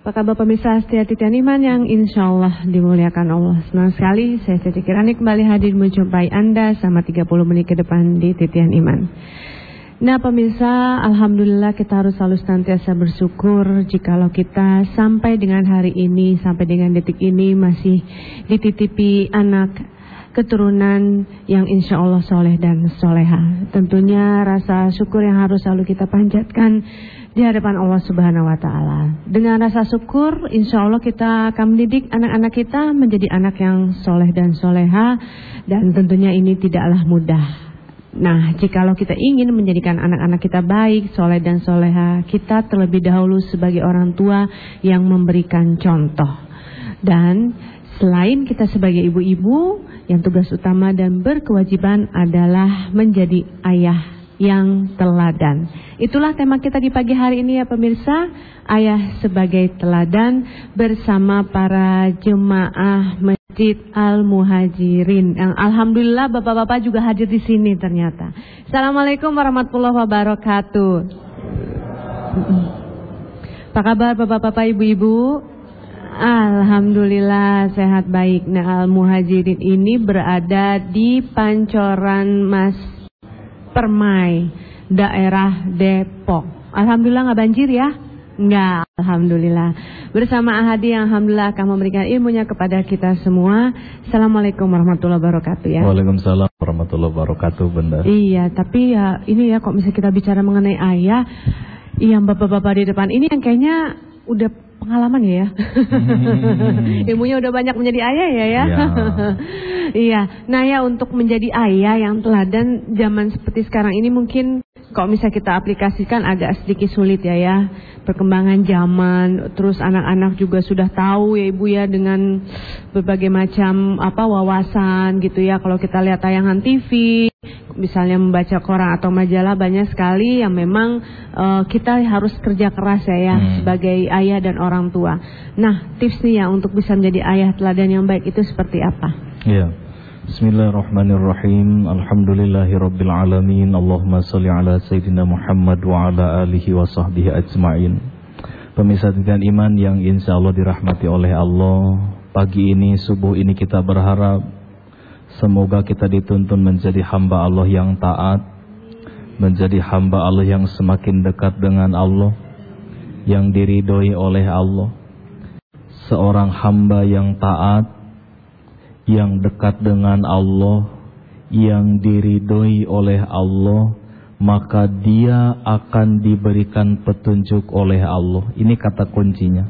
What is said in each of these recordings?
Apa kabar pemirsa setia Titian Iman yang insya Allah dimuliakan Allah. Senang sekali saya Cici Kirani kembali hadir menjumpai Anda selama 30 menit ke depan di Titian Iman. Nah pemirsa, alhamdulillah kita harus selalu senantiasa bersyukur jikalau kita sampai dengan hari ini, sampai dengan detik ini masih dititipi anak keturunan yang insya Allah soleh dan soleha. Tentunya rasa syukur yang harus selalu kita panjatkan di hadapan Allah Subhanahu wa Ta'ala. Dengan rasa syukur, insya Allah kita akan mendidik anak-anak kita menjadi anak yang soleh dan soleha, dan tentunya ini tidaklah mudah. Nah, jikalau kita ingin menjadikan anak-anak kita baik, soleh dan soleha, kita terlebih dahulu sebagai orang tua yang memberikan contoh. Dan selain kita sebagai ibu-ibu, yang tugas utama dan berkewajiban adalah menjadi ayah yang teladan. Itulah tema kita di pagi hari ini ya pemirsa, ayah sebagai teladan bersama para jemaah Masjid Al-Muhajirin. Yang alhamdulillah bapak-bapak juga hadir di sini ternyata. Assalamualaikum warahmatullahi wabarakatuh. Apa kabar bapak-bapak, ibu-ibu? Alhamdulillah sehat baik. Nah, Al-Muhajirin ini berada di Pancoran Mas Permai, daerah Depok. Alhamdulillah nggak banjir ya? Nggak, alhamdulillah. Bersama Ahadi yang alhamdulillah akan memberikan ilmunya kepada kita semua. Assalamualaikum warahmatullahi wabarakatuh ya. Waalaikumsalam warahmatullahi wabarakatuh Bunda. Iya, tapi ya ini ya kok misalnya kita bicara mengenai ayah, yang bapak-bapak di depan ini yang kayaknya udah pengalaman ya. Ilmunya udah banyak menjadi ayah ya. Iya. Nah ya, untuk menjadi ayah yang teladan zaman seperti sekarang ini mungkin kalau misalnya kita aplikasikan agak sedikit sulit ya. Perkembangan zaman, terus anak-anak juga sudah tahu ya ibu ya, dengan berbagai macam wawasan gitu ya. Kalau kita lihat tayangan TV, misalnya membaca koran atau majalah, banyak sekali yang memang kita harus kerja keras ya sebagai ayah dan orang tua. Nah, tips nih ya untuk bisa menjadi ayah teladan yang baik itu seperti apa? Iya. Bismillahirrahmanirrahim. Alhamdulillahirabbil alamin. Allahumma shalli ala sayyidina Muhammad wa ala alihi wa sahbihi ajmain. Pemirsa Titian Iman yang insyaallah dirahmati oleh Allah, pagi ini, subuh ini kita berharap semoga kita dituntun menjadi hamba Allah yang taat, menjadi hamba Allah yang semakin dekat dengan Allah, yang diridhoi oleh Allah. Seorang hamba yang taat, yang dekat dengan Allah, yang diridhoi oleh Allah, maka dia akan diberikan petunjuk oleh Allah. Ini kata kuncinya.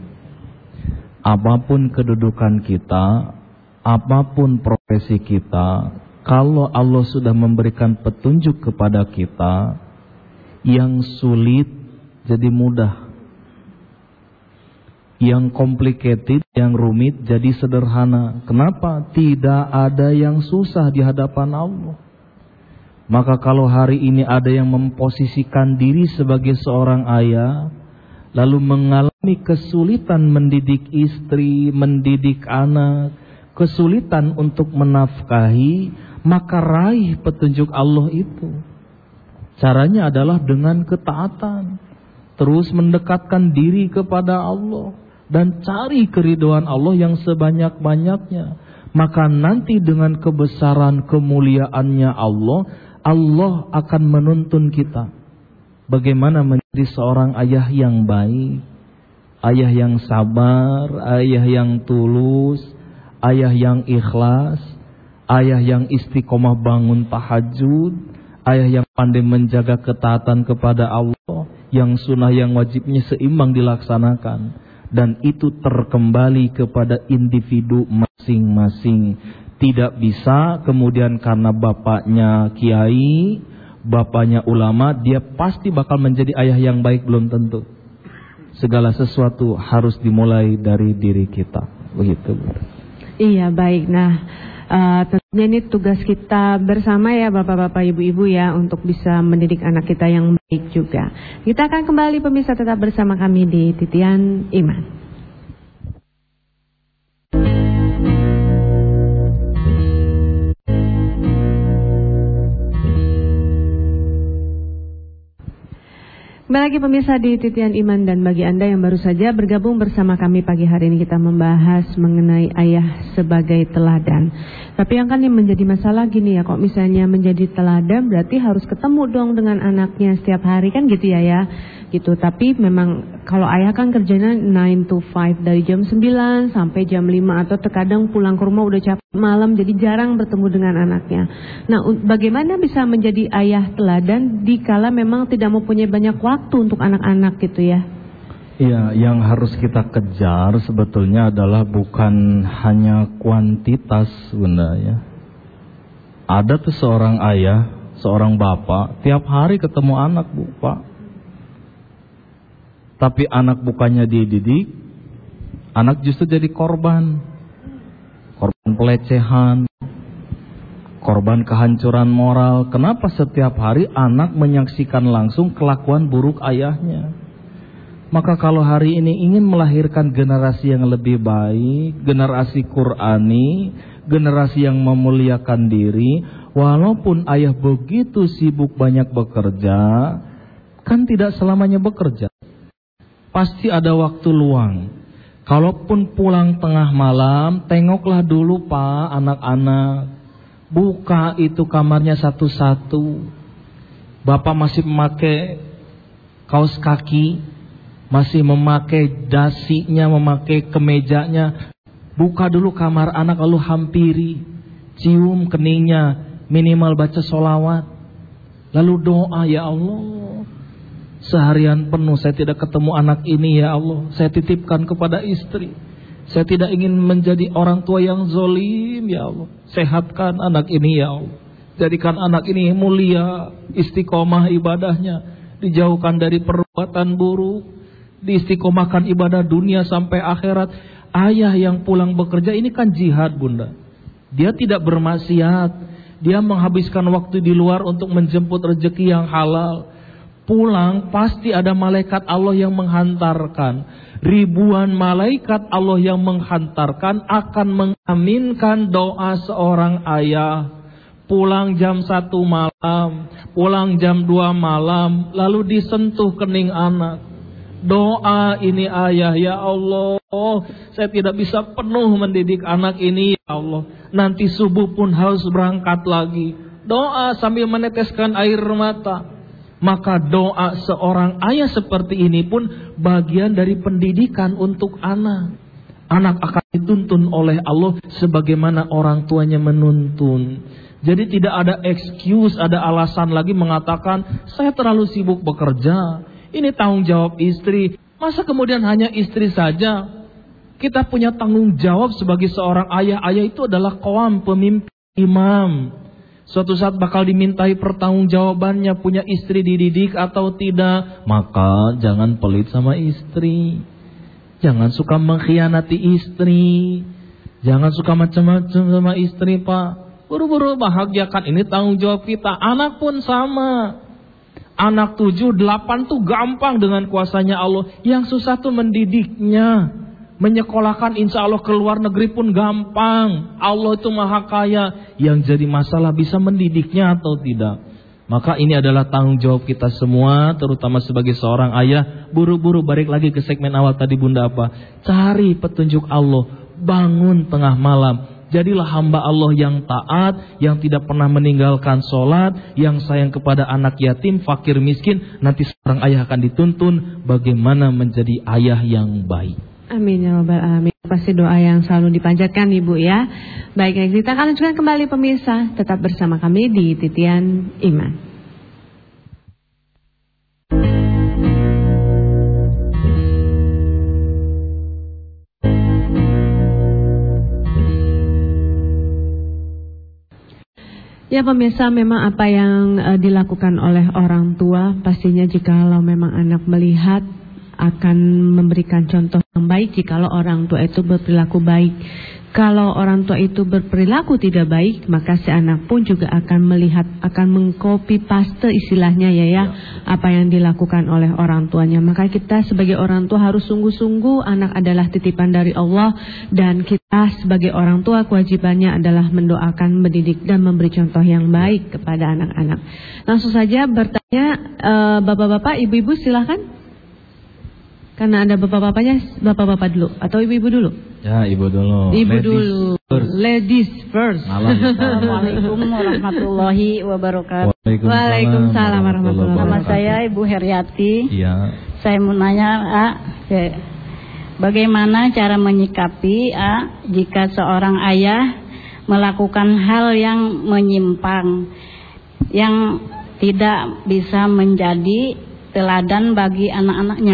Apapun kedudukan kita, apapun profesi kita, kalau Allah sudah memberikan petunjuk kepada kita, yang sulit jadi mudah, yang complicated, yang rumit jadi sederhana. Kenapa? Tidak ada yang susah di hadapan Allah. Maka kalau hari ini ada yang memposisikan diri sebagai seorang ayah, lalu mengalami kesulitan mendidik istri, mendidik anak, kesulitan untuk menafkahi, maka raih petunjuk Allah itu. Caranya adalah dengan ketaatan, terus mendekatkan diri kepada Allah, dan cari keridhaan Allah yang sebanyak-banyaknya. Maka nanti dengan kebesaran kemuliaannya Allah, Allah akan menuntun kita bagaimana menjadi seorang ayah yang baik, ayah yang sabar, ayah yang tulus, ayah yang ikhlas, ayah yang istiqomah bangun tahajud, ayah yang pandai menjaga ketaatan kepada Allah, yang sunnah yang wajibnya seimbang dilaksanakan. Dan itu terkembali kepada individu masing-masing. Tidak bisa kemudian karena bapaknya kiai, bapaknya ulama, dia pasti bakal menjadi ayah yang baik, belum tentu. Segala sesuatu harus dimulai dari diri kita. Begitu. Iya, baik. Nah, tentunya ini tugas kita bersama ya bapak-bapak, ibu-ibu ya, untuk bisa mendidik anak kita yang baik juga. Kita akan kembali pemirsa, tetap bersama kami di Titian Iman. Kembali lagi pemirsa di Titian Iman, dan bagi Anda yang baru saja bergabung bersama kami pagi hari ini, kita membahas mengenai ayah sebagai teladan. Tapi yang kan yang menjadi masalah gini ya, kok misalnya menjadi teladan berarti harus ketemu dong dengan anaknya setiap hari kan gitu ya gitu. Tapi memang kalau ayah kan kerjanya 9 to 5 dari jam 9 sampai jam 5, atau terkadang pulang ke rumah udah capek malam, jadi jarang bertemu dengan anaknya. Nah, bagaimana bisa menjadi ayah teladan dikala memang tidak mempunyai banyak waktu untuk anak-anak gitu ya? Iya, yang harus kita kejar sebetulnya adalah bukan hanya kuantitas, Bunda ya. Ada tuh seorang ayah, seorang bapak, tiap hari ketemu anak, Bu, Pak. Tapi anak bukannya dididik, anak justru jadi korban pelecehan, korban kehancuran moral. Kenapa setiap hari anak menyaksikan langsung kelakuan buruk ayahnya? Maka kalau hari ini ingin melahirkan generasi yang lebih baik, generasi Qurani, generasi yang memuliakan diri, walaupun ayah begitu sibuk banyak bekerja, kan tidak selamanya bekerja. Pasti ada waktu luang. Kalaupun pulang tengah malam, tengoklah dulu Pak anak-anak. Buka itu kamarnya satu-satu. Bapak masih memakai kaos kaki, masih memakai dasinya, memakai kemejanya. Buka dulu kamar anak lalu hampiri, cium keningnya, minimal baca sholawat. Lalu doa, ya Allah, seharian penuh saya tidak ketemu anak ini, ya Allah, saya titipkan kepada istri. Saya tidak ingin menjadi orang tua yang zolim, ya Allah. Sehatkan anak ini, ya Allah. Jadikan anak ini mulia, istiqomah ibadahnya, dijauhkan dari perbuatan buruk, diistiqomahkan ibadah dunia sampai akhirat. Ayah yang pulang bekerja ini kan jihad, Bunda. Dia tidak bermaksiat, dia menghabiskan waktu di luar untuk menjemput rezeki yang halal. Pulang pasti ada malaikat Allah yang menghantarkan. Ribuan malaikat Allah yang menghantarkan akan mengaminkan doa seorang ayah. Pulang jam 1 malam, pulang jam 2 malam, lalu disentuh kening anak. Doa ini ayah, ya Allah, saya tidak bisa penuh mendidik anak ini, ya Allah. Nanti subuh pun harus berangkat lagi. Doa sambil meneteskan air mata. Maka doa seorang ayah seperti ini pun bagian dari pendidikan untuk anak. Anak akan dituntun oleh Allah sebagaimana orang tuanya menuntun. Jadi tidak ada excuse, ada alasan lagi mengatakan saya terlalu sibuk bekerja. Ini tanggung jawab istri. Masa kemudian hanya istri saja? Kita punya tanggung jawab sebagai seorang ayah. Ayah itu adalah qawam, pemimpin, imam. Suatu saat bakal dimintai pertanggungjawabannya, punya istri dididik atau tidak. Maka jangan pelit sama istri. Jangan suka mengkhianati istri. Jangan suka macam-macam sama istri, Pak. Buru-buru bahagiakan, ini tanggung jawab kita. Anak pun sama. Anak 7, 8 tuh gampang dengan kuasanya Allah. Yang susah tuh mendidiknya. Menyekolahkan insya Allah ke luar negeri pun gampang. Allah itu maha kaya. Yang jadi masalah bisa mendidiknya atau tidak. Maka ini adalah tanggung jawab kita semua, terutama sebagai seorang ayah. Buru-buru balik lagi ke segmen awal tadi, Bunda, apa? Cari petunjuk Allah. Bangun tengah malam. Jadilah hamba Allah yang taat, yang tidak pernah meninggalkan sholat, yang sayang kepada anak yatim, fakir, miskin. Nanti seorang ayah akan dituntun bagaimana menjadi ayah yang baik. Amin ya rabbal alamin. Pasti doa yang selalu dipanjatkan Ibu ya. Baik, kita akan lanjutkan kembali pemirsa. Tetap bersama kami di Titian Iman. Ya pemirsa, memang apa yang dilakukan oleh orang tua pastinya jikalau memang anak melihat akan memberikan contoh yang baik jikalau orang tua itu berperilaku baik. Kalau orang tua itu berperilaku tidak baik, maka si anak pun juga akan melihat, akan mengcopy paste istilahnya ya, apa yang dilakukan oleh orang tuanya. Maka kita sebagai orang tua harus sungguh-sungguh, anak adalah titipan dari Allah, dan kita sebagai orang tua kewajibannya adalah mendoakan, mendidik, dan memberi contoh yang baik kepada anak-anak. Langsung saja bertanya, bapak-bapak, ibu-ibu silahkan. Karena ada bapak-bapaknya, bapak-bapak dulu atau ibu-ibu dulu? Ya, ibu dulu. Ibu dulu. Ladies first. Assalamualaikum warahmatullahi wabarakatuh. Waalaikumsalam warahmatullahi wabarakatuh. Nama saya Ibu Heriati. Iya. Saya mau nanya, bagaimana cara menyikapi jika seorang ayah melakukan hal yang menyimpang, yang tidak bisa menjadi teladan bagi anak-anaknya?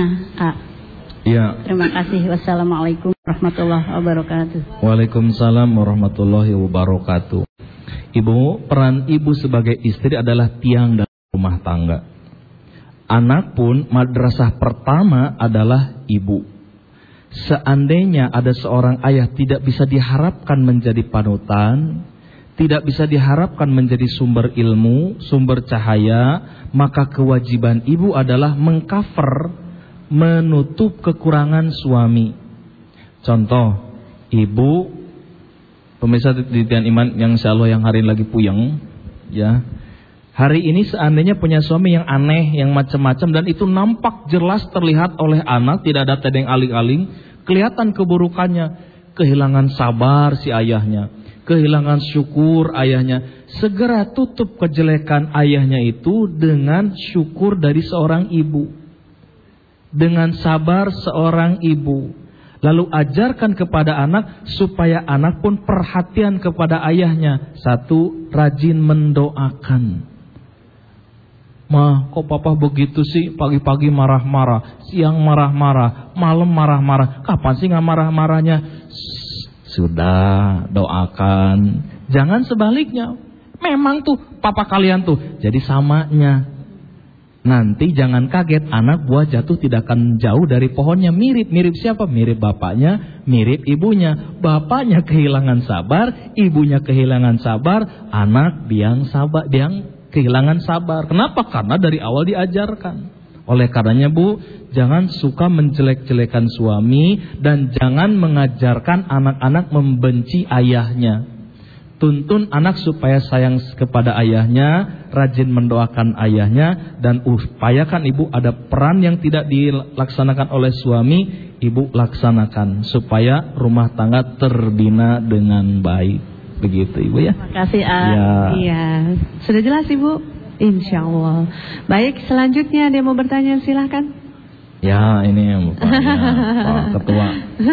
Ya. Terima kasih. Wassalamualaikum warahmatullahi wabarakatuh. Waalaikumsalam warahmatullahi wabarakatuh. Ibu, peran ibu sebagai istri adalah tiang dalam rumah tangga. Anak pun madrasah pertama adalah ibu. Seandainya ada seorang ayah tidak bisa diharapkan menjadi panutan, tidak bisa diharapkan menjadi sumber ilmu, sumber cahaya, maka kewajiban ibu adalah mengcover, menutup kekurangan suami. Contoh, ibu pemirsa titian iman yang insyaallah yang hari ini lagi puyeng, ya. Hari ini seandainya punya suami yang aneh, yang macam-macam, dan itu nampak jelas terlihat oleh anak, tidak ada tedeng aling-aling, kelihatan keburukannya, kehilangan sabar si ayahnya, kehilangan syukur ayahnya. Segera tutup kejelekan ayahnya itu dengan syukur dari seorang ibu, dengan sabar seorang ibu. Lalu ajarkan kepada anak supaya anak pun perhatian kepada ayahnya. Satu, rajin mendoakan. Ma, kok papa begitu sih? Pagi-pagi marah-marah, siang marah-marah, malam marah-marah. Kapan sih gak marah-marahnya? Sudah, doakan. Jangan sebaliknya. Memang tuh papa kalian tuh jadi samanya. Nanti jangan kaget, anak buah jatuh tidak akan jauh dari pohonnya. Mirip siapa? Mirip bapaknya, mirip ibunya. Bapaknya kehilangan sabar, ibunya kehilangan sabar, anak biang kehilangan sabar. Kenapa? Karena dari awal diajarkan. Oleh karenanya Bu, jangan suka menjelek-jelekan suami, dan jangan mengajarkan anak-anak membenci ayahnya. Tuntun anak supaya sayang kepada ayahnya, rajin mendoakan ayahnya, dan upayakan ibu ada peran yang tidak dilaksanakan oleh suami, ibu laksanakan supaya rumah tangga terbina dengan baik. Begitu Ibu ya. Terima kasih Iya. Sudah jelas Ibu? Insyaallah. Baik, selanjutnya ada yang mau bertanya, silahkan. Ya, ini yang Pak Ketua.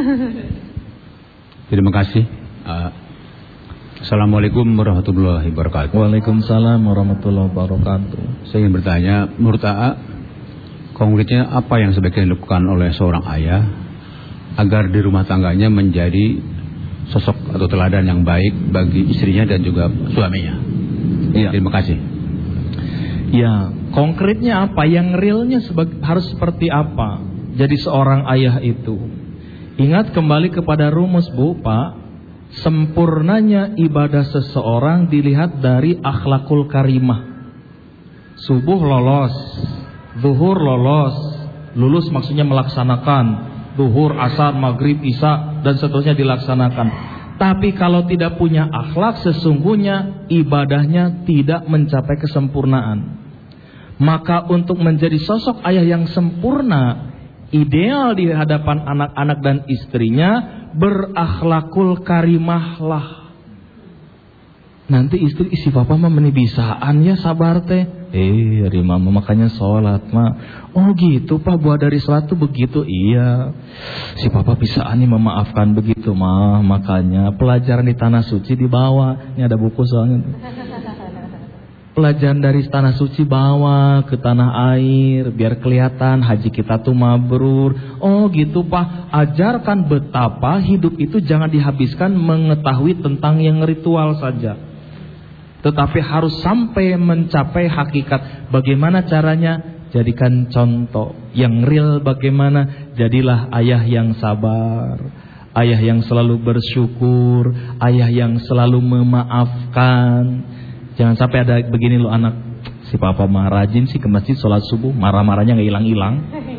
Terima kasih. Assalamualaikum warahmatullahi wabarakatuh. Waalaikumsalam warahmatullahi wabarakatuh. Saya ingin bertanya, menurut AA, konkretnya apa yang sebaiknya dilakukan oleh seorang ayah agar di rumah tangganya menjadi sosok atau teladan yang baik bagi istrinya dan juga suaminya? Ya. Terima kasih. Ya, konkretnya apa? Yang realnya harus seperti apa? Jadi seorang ayah itu. Ingat kembali kepada rumus Bu, Pak. Sempurnanya ibadah seseorang dilihat dari akhlakul karimah. Subuh lolos, zuhur lolos, lulus maksudnya melaksanakan, zuhur, asar, maghrib, isya dan seterusnya dilaksanakan. Tapi kalau tidak punya akhlak, sesungguhnya ibadahnya tidak mencapai kesempurnaan. Maka untuk menjadi sosok ayah yang sempurna, ideal di hadapan anak-anak dan istrinya, berakhlakul karimahlah. Nanti istri, si papa mah menibisaan ya sabar teh. Hari mama makanya sholat mah. Oh gitu Pak, buah dari sholat tuh begitu. Iya, si papa bisaan nih memaafkan begitu mah. Makanya pelajaran di tanah suci dibawa. Ini ada buku soalnya. Pelajaran dari tanah suci bawa ke tanah air biar kelihatan haji kita tuh mabrur. Oh gitu Pak, ajarkan betapa hidup itu jangan dihabiskan mengetahui tentang yang ritual saja, tetapi harus sampai mencapai hakikat. Bagaimana caranya? Jadikan contoh yang real. Bagaimana? Jadilah ayah yang sabar, ayah yang selalu bersyukur, ayah yang selalu memaafkan. Jangan sampai ada begini loh anak, si papa mah rajin sih ke masjid sholat subuh, marah-marahnya gak hilang-hilang.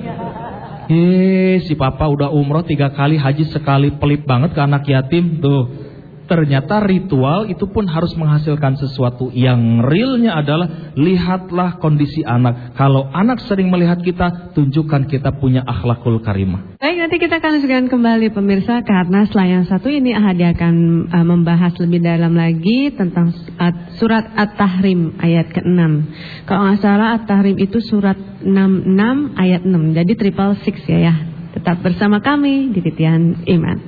Si papa udah umroh 3 kali, haji sekali, pelit banget ke anak yatim tuh. Ternyata ritual itu pun harus menghasilkan sesuatu. Yang realnya adalah lihatlah kondisi anak. Kalau anak sering melihat kita, tunjukkan kita punya akhlakul karimah. Baik, nanti kita akan lanjutkan kembali pemirsa, karena setelah yang satu ini Hadi akan membahas lebih dalam lagi tentang surat At-Tahrim ayat ke-6. Kalau nggak salah At-Tahrim itu surat 66 ayat 6. Jadi 666 ya. Tetap bersama kami di Titian Iman.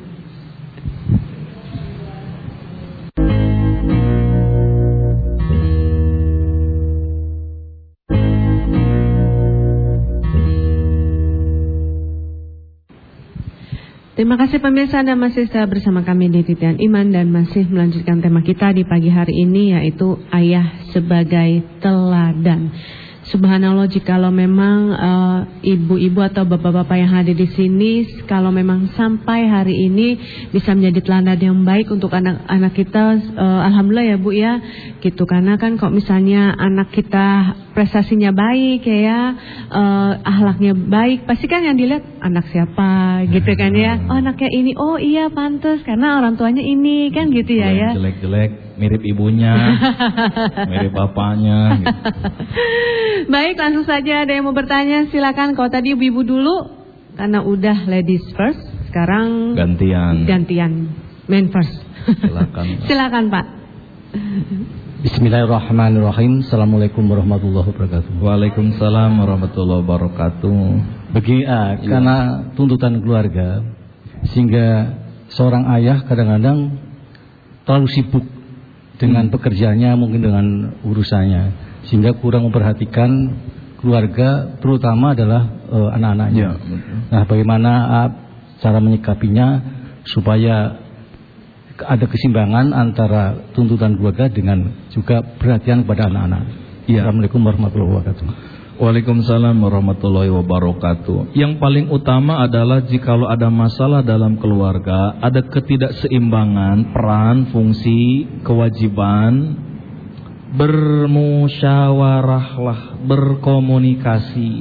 Terima kasih pemirsa, Anda masih bersama kami di Titian Iman dan masih melanjutkan tema kita di pagi hari ini, yaitu ayah sebagai teladan. Subhanallah, jikalau memang ibu-ibu atau bapak-bapak yang hadir di sini, kalau memang sampai hari ini bisa menjadi teladan yang baik untuk anak-anak kita, alhamdulillah ya Bu ya, gitu. Karena kan kok misalnya anak kita prestasinya baik ya, akhlaknya baik, pasti kan yang dilihat anak siapa, gitu kan ya. Oh anaknya ini, oh iya pantas karena orang tuanya ini kan gitu ya ya. Jelek-jelek, mirip ibunya, mirip bapaknya. Gitu. Baik, langsung saja ada yang mau bertanya, silakan. Kalau tadi ibu-ibu dulu, karena udah ladies first, sekarang gantian men first. Silakan. Silakan Pak. Bismillahirrahmanirrahim. Assalamualaikum warahmatullahi wabarakatuh. Waalaikumsalam warahmatullahi wabarakatuh. Karena tuntutan keluarga, sehingga seorang ayah kadang-kadang terlalu sibuk dengan pekerjaannya, mungkin dengan urusannya, sehingga kurang memperhatikan keluarga, terutama adalah anak-anaknya. Ya, nah, bagaimana cara menyikapinya supaya ada keseimbangan antara tuntutan keluarga dengan juga perhatian kepada anak-anak. Ya. Assalamualaikum warahmatullahi wabarakatuh. Waalaikumsalam warahmatullahi wabarakatuh. Yang paling utama adalah jikalau ada masalah dalam keluarga, ada ketidakseimbangan peran, fungsi, kewajiban, bermusyawarahlah, berkomunikasi.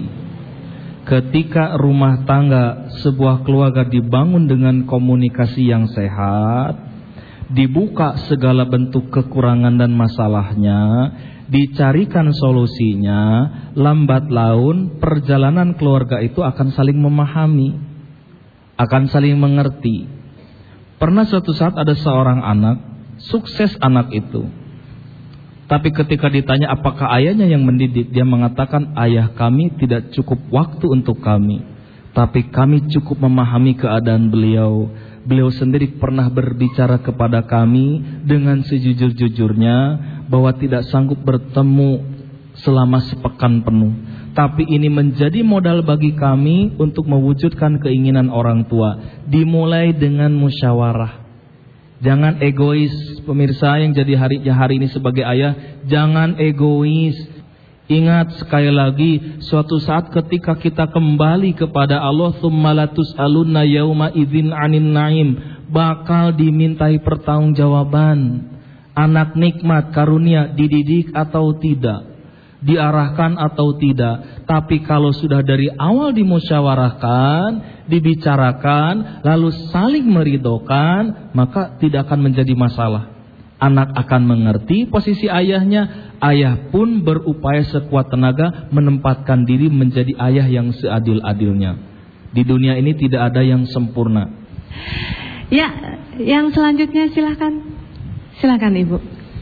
Ketika rumah tangga sebuah keluarga dibangun dengan komunikasi yang sehat, dibuka segala bentuk kekurangan dan masalahnya, dicarikan solusinya, lambat laun perjalanan keluarga itu akan saling memahami, akan saling mengerti. Pernah suatu saat ada seorang anak, sukses anak itu, tapi ketika ditanya apakah ayahnya yang mendidik, dia mengatakan ayah kami tidak cukup waktu untuk kami, tapi kami cukup memahami keadaan beliau. Beliau sendiri pernah berbicara kepada kami dengan sejujur-jujurnya bahwa tidak sanggup bertemu selama sepekan penuh. Tapi ini menjadi modal bagi kami untuk mewujudkan keinginan orang tua. Dimulai dengan musyawarah. Jangan egois, pemirsa yang jadi hari ini sebagai ayah, jangan egois. Ingat sekali lagi, suatu saat ketika kita kembali kepada Allah, tsumma latus'alunna yauma idzin 'anin na'im, bakal dimintai pertanggungjawaban. Anak nikmat karunia dididik atau tidak, diarahkan atau tidak. Tapi kalau sudah dari awal dimusyawarahkan, dibicarakan, lalu saling meridhokan, maka tidak akan menjadi masalah. Anak akan mengerti posisi ayahnya. Ayah pun berupaya sekuat tenaga menempatkan diri menjadi ayah yang seadil-adilnya. Di dunia ini tidak ada yang sempurna. Ya, yang selanjutnya silakan. Silakan Ibu.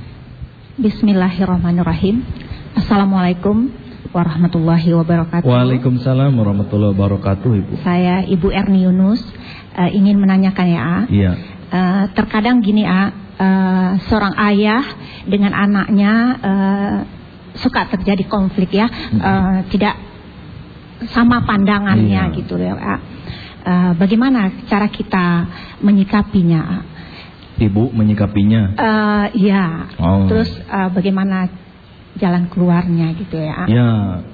Bismillahirrahmanirrahim. Assalamualaikum warahmatullahi wabarakatuh. Waalaikumsalam warahmatullahi wabarakatuh, Ibu. Saya Ibu Erni Yunus, ingin menanyakan ya, Iya. Terkadang gini seorang ayah dengan anaknya suka terjadi konflik ya, tidak sama pandangannya gitu ya. Bagaimana cara kita menyikapinya? Ibu menyikapinya? Ya. Terus bagaimana jalan keluarnya gitu ya? Ya,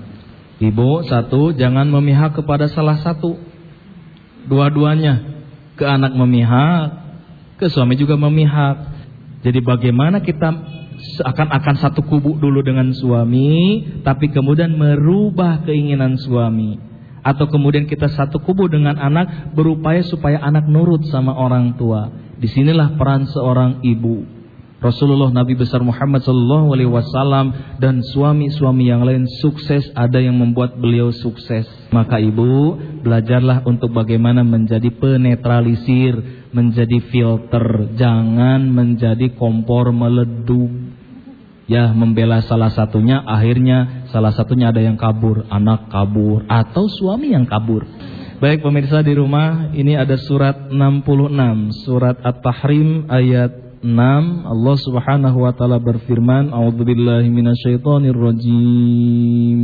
Ibu, satu, jangan memihak kepada salah satu, dua-duanya. ke anak memihak, ke suami juga memihak. Jadi bagaimana kita seakan-akan satu kubu dulu dengan suami, tapi kemudian merubah keinginan suami. Atau kemudian kita satu kubu dengan anak, berupaya supaya anak nurut sama orang tua. Disinilah peran seorang ibu. Rasulullah Nabi besar Muhammad SAW dan suami-suami yang lain sukses, ada yang membuat beliau sukses. Maka ibu, belajarlah untuk bagaimana menjadi penetralisir, menjadi filter, jangan menjadi kompor meleduk. Ya, membela salah satunya, akhirnya salah satunya ada yang kabur, anak kabur atau suami yang kabur. Baik pemirsa di rumah, ini ada surat 66, surat At-Tahrim ayat 6. Allah Subhanahu wa taala berfirman, A'udzubillahi minasyaitonirrajim.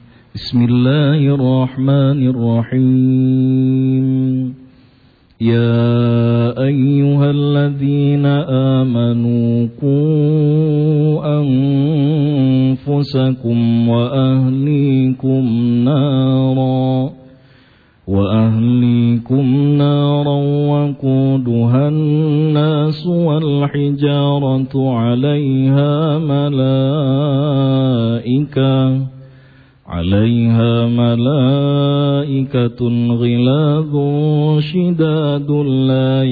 Bismillahirrahmanirrahim. Ya ayyuhalladzina amanu qu anfusakum wa ahlikum naran waquduha an-nas wal hijaratu 'alaiha malaikatun ghiladun shidadun la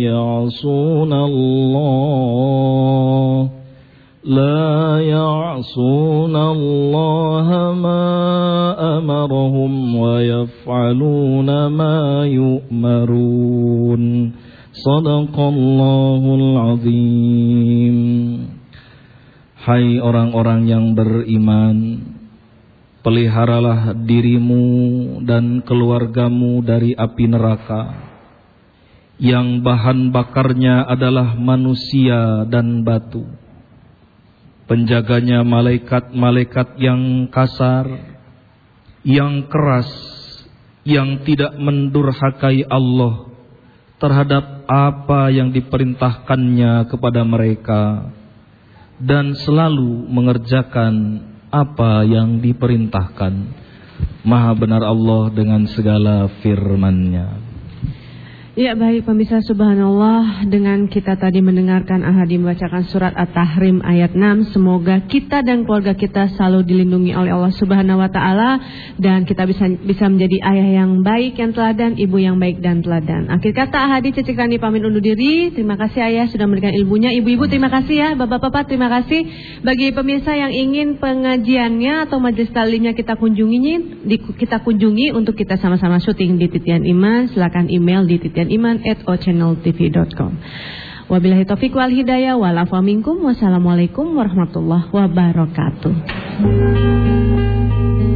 ya'suna Allah ma amarahum wa yaf'aluna ma yu'marun. Shadaqallahul azim. Hai orang-orang yang beriman, peliharalah dirimu dan keluargamu dari api neraka yang bahan bakarnya adalah manusia dan batu. Penjaganya malaikat-malaikat yang kasar, yang keras, yang tidak mendurhakai Allah terhadap apa yang diperintahkannya kepada mereka, dan selalu mengerjakan apa yang diperintahkan. Maha benar Allah dengan segala firman-Nya. Ya baik pemirsa, subhanallah, dengan kita tadi mendengarkan Ahadi membacakan surat At-Tahrim ayat 6, semoga kita dan keluarga kita selalu dilindungi oleh Allah Subhanahu wa taala dan kita bisa menjadi ayah yang baik, yang teladan, ibu yang baik dan teladan. Akhir kata Ahadi Cicik Rani pamit undur diri. Terima kasih ayah sudah memberikan ilmunya. Ibu-ibu terima kasih ya, bapak-bapak terima kasih. Bagi pemirsa yang ingin pengajiannya atau majelis taklimnya kita kunjungi untuk kita sama-sama syuting di Titian Iman, silakan email di titianiman@ochanneltv.com. Wabillahi taufiq wal hidayah wal afwa minkum. Wassalamualaikum warahmatullahi wabarakatuh.